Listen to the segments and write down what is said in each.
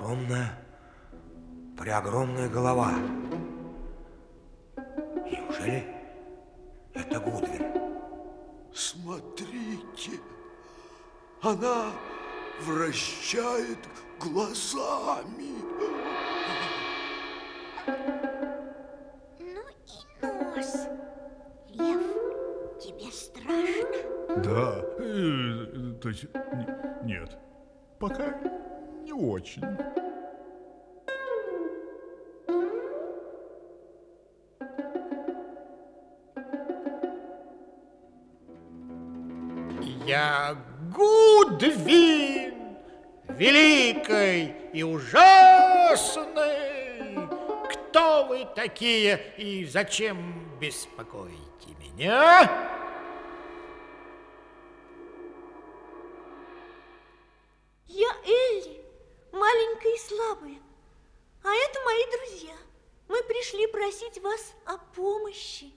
преогромная голова. Неужели это Гудвин? Смотрите, она вращает глазами. Ну и нос. Лев, тебе страшно? Да, то есть нет, пока не очень. Я Гудвин, великий и ужасный. Кто вы такие и зачем беспокоите меня? Я Элли, маленькая и слабая, а это мои друзья. Мы пришли просить вас о помощи.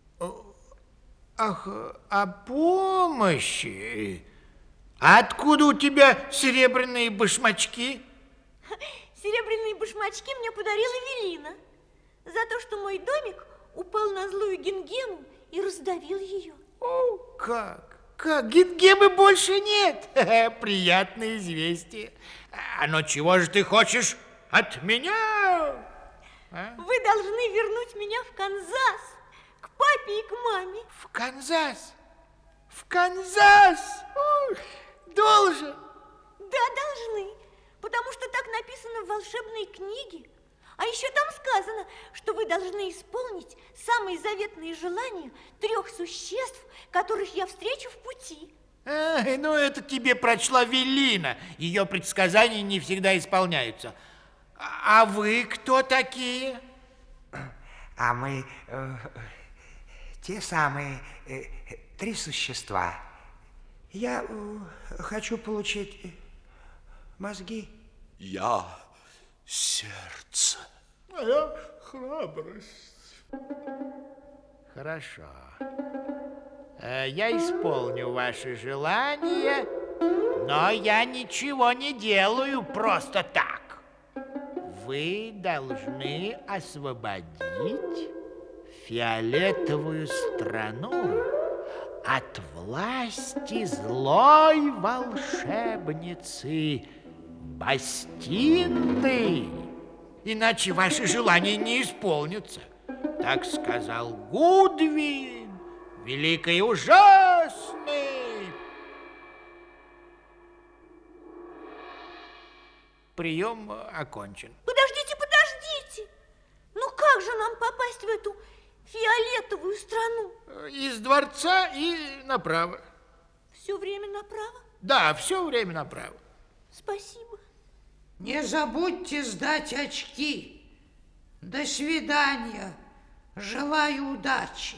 Ах, о помощи? А откуда у тебя серебряные башмачки? Серебряные башмачки мне подарила Эвелина за то, что мой домик упал на злую Гингему и раздавил ее. О, как? Как? Гингемы больше нет? Приятное известие. Но чего же ты хочешь от меня? А? Вы должны вернуть меня в Канзас, к папе и к маме. В Канзас? В Канзас? Ух, должен. Да, должны, потому что так написано в волшебной книге. А еще там сказано, что вы должны исполнить самые заветные желания 3 существ, которых я встречу в пути. Ну это тебе прочла Эвелина. Ее предсказания не всегда исполняются. А вы кто такие? А мы те самые 3 существа. Я хочу получить мозги. Я сердце. А я храбрость. Хорошо. Я исполню ваши желания, но я ничего не делаю просто так. Вы должны освободить фиолетовую страну от власти злой волшебницы Бастинды. Иначе ваши желания не исполнятся. Так сказал Гудвин, великий и ужасный. Прием окончен. Подождите, подождите! Ну как же нам попасть в эту фиолетовую страну? Из дворца и направо. Все время направо? Да, все время направо. Спасибо. Не забудьте сдать очки. До свидания. Желаю удачи.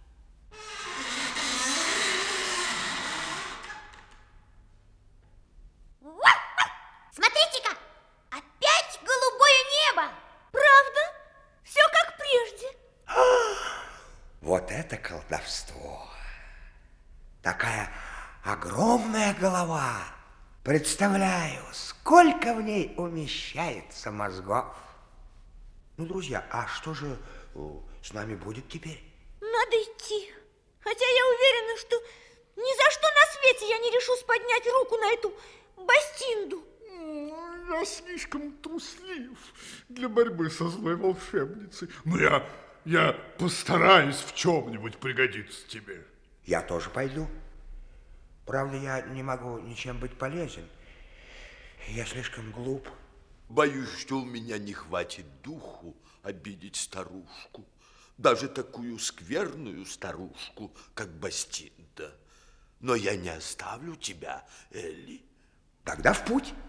Смотрите-ка, опять голубое небо. Правда? Все как прежде. Вот это колдовство! Такая огромная голова! Представляю, сколько в ней умещается мозгов. Ну, друзья, а что же с нами будет теперь? Надо идти. Хотя я уверена, что ни за что на свете я не решусь поднять руку на эту Бастинду. Я слишком труслив для борьбы со злой волшебницей. Но я постараюсь в чем-нибудь пригодиться тебе. Я тоже пойду. Правда, я не могу ничем быть полезен. Я слишком глуп. Боюсь, что у меня не хватит духу обидеть старушку. Даже такую скверную старушку, как Бастинда. Но я не оставлю тебя, Элли. Тогда в путь.